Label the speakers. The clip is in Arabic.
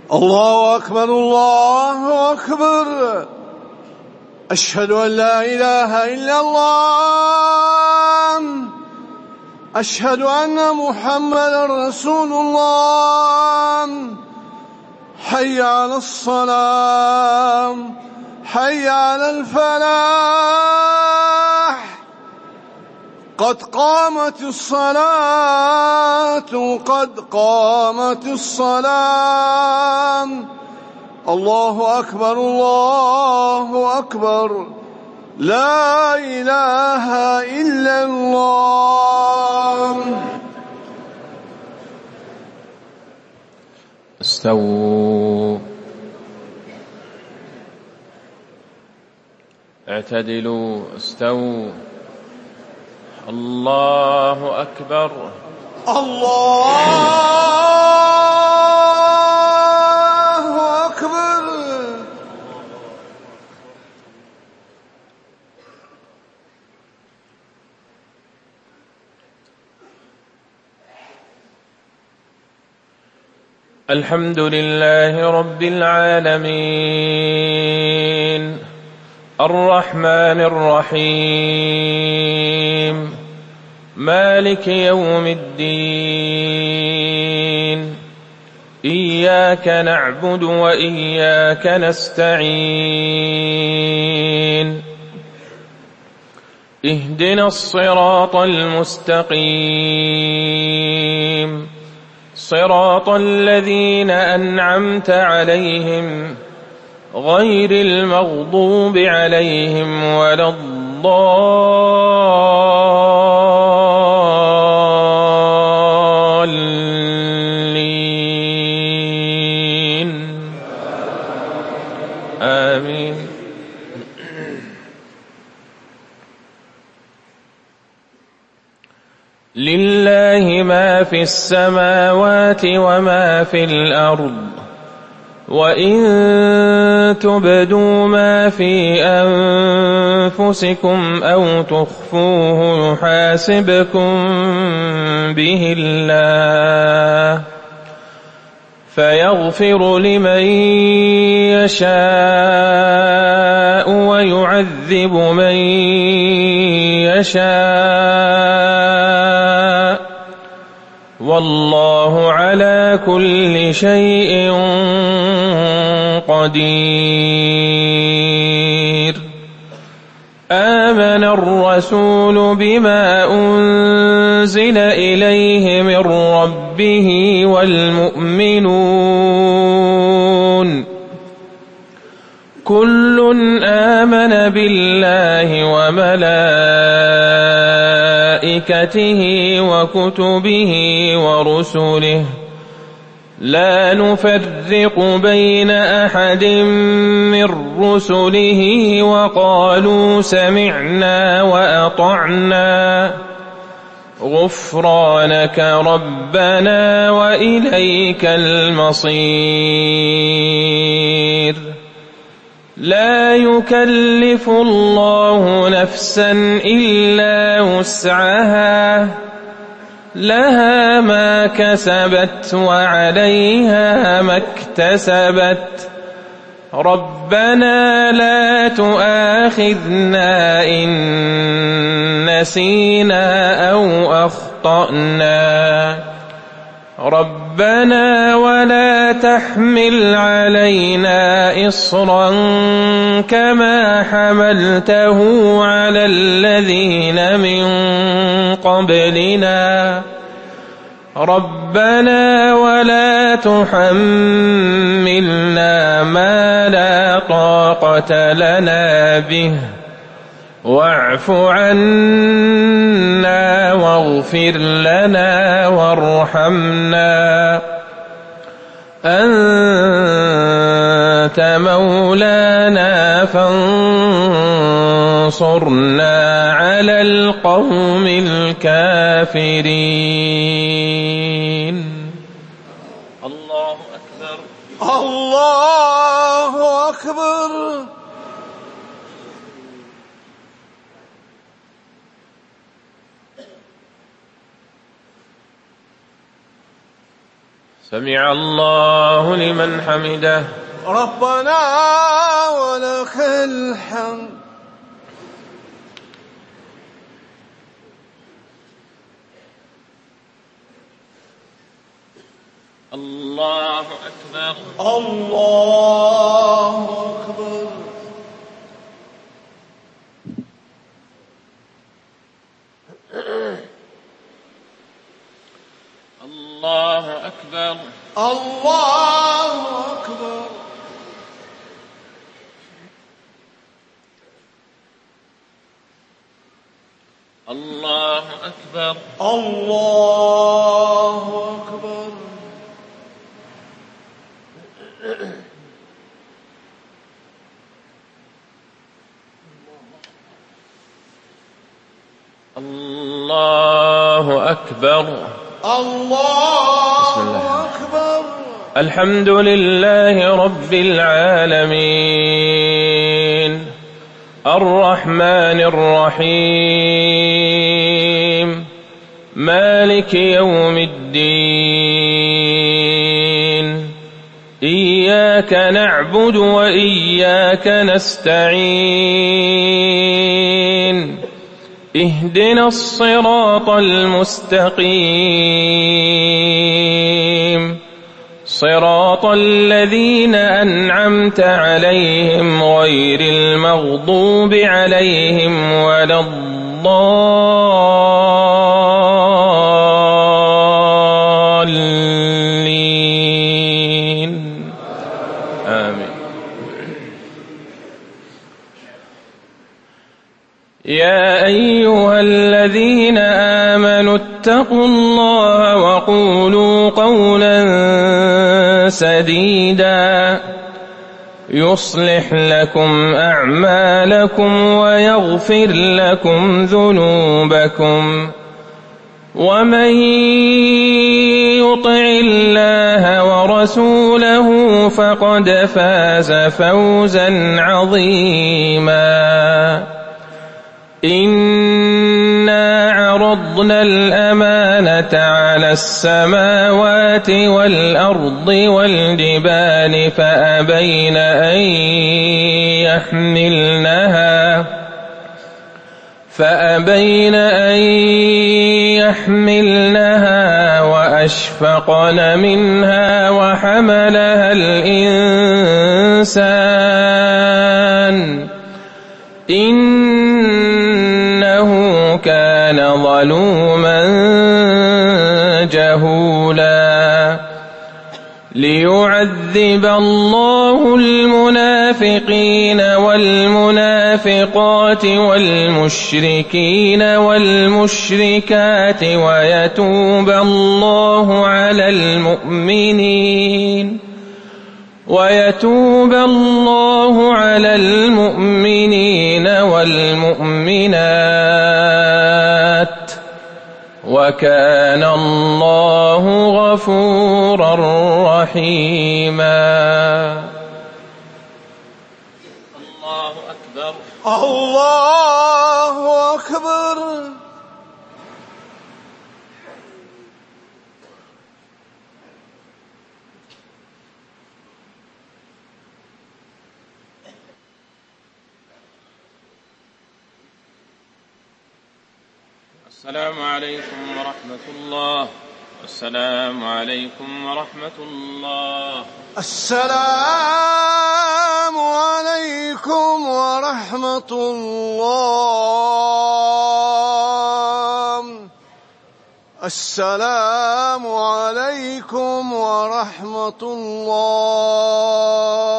Speaker 1: الله أكبر الله أكبر. أشهد أن لا إله إلا الله. أشهد أن محمدا رسول الله. حي على الصلاة، حي على الفلاح. قد قامت الصلاة، قد قامت الصلاة. الله أكبر الله أكبر. لا إله إلا الله.
Speaker 2: استووا، اعتدلوا، استووا. الله أكبر.
Speaker 1: الله أكبر.
Speaker 2: الحمد لله رب العالمين، الرحمن الرحيم، مالك يوم الدين. إياك نعبد وإياك نستعين. اهدنا الصراط المستقيم، صراط الذين أنعمت عليهم غير المغضوب عليهم ولا الضالين. آمين. لله ما في السماوات وما في الأرض، وإن تبدوا ما في أنفسكم أو تخفوه يحاسبكم به الله، فيغفر لمن يشاء ويعذب من يشاء، والله على كل شيء قدير. آمن الرسول بما أنزل إليه من ربه والمؤمنون، كل آمن بالله وملائكته وكتبه ورسله، لا نفرق بين أحد من رسله، وقالوا سمعنا وأطعنا غفرانك ربنا وإليك المصير. لا يكلف الله نفسا إلا وسعها، لها ما كسبت وعليها ما اكتسبت. ربنا لا تؤاخذنا إن نسينا أو أخطأنا، ربنا ولا تحمل علينا إصرا كما حملته على الذين من قبلنا، ربنا ولا تحملنا ما لا طاقة لنا به، واعف عنا واغفر لنا وارحمنا، أنت مولانا فانصرنا على القوم الكافرين. الله أكبر
Speaker 1: الله أكبر.
Speaker 2: سمع الله لمن حمده.
Speaker 1: ربنا ولك الحمد.
Speaker 2: الله أكبر.
Speaker 1: الله أكبر.
Speaker 2: الله أكبر.
Speaker 1: الله أكبر.
Speaker 2: الله أكبر.
Speaker 1: الله أكبر.
Speaker 2: الله أكبر.
Speaker 1: الله أكبر.
Speaker 2: الحمد لله رب العالمين الرحمن الرحيم مالك يوم الدين إياك نعبد وإياك نستعين اهدنا الصراط المستقيم صراط الذين أنعمت عليهم غير المغضوب عليهم ولا الضالين آمين. يا أيها الذين آمنوا اتقوا الله وقولوا قولا سديدا يصلح لكم أعمالكم ويغفر لكم ذنوبكم ومن يطع الله ورسوله فقد فاز فوزا عظيما. إنا عرضنا الأمانة على السماوات والأرض والجبال فأبين أن يحملنها وأشفقن منها وحملها الإنسان إنه كان ظلوما جهولا. ليعذب الله المنافقين والمنافقات والمشركين والمشركات ويتوب الله على المؤمنين والمؤمنات وكان الله غفورا رحيما. الله أكبر.
Speaker 1: الله أكبر.
Speaker 2: السلام عليكم ورحمة الله. السلام عليكم ورحمة الله.
Speaker 1: السلام عليكم ورحمة الله. السلام عليكم ورحمة الله.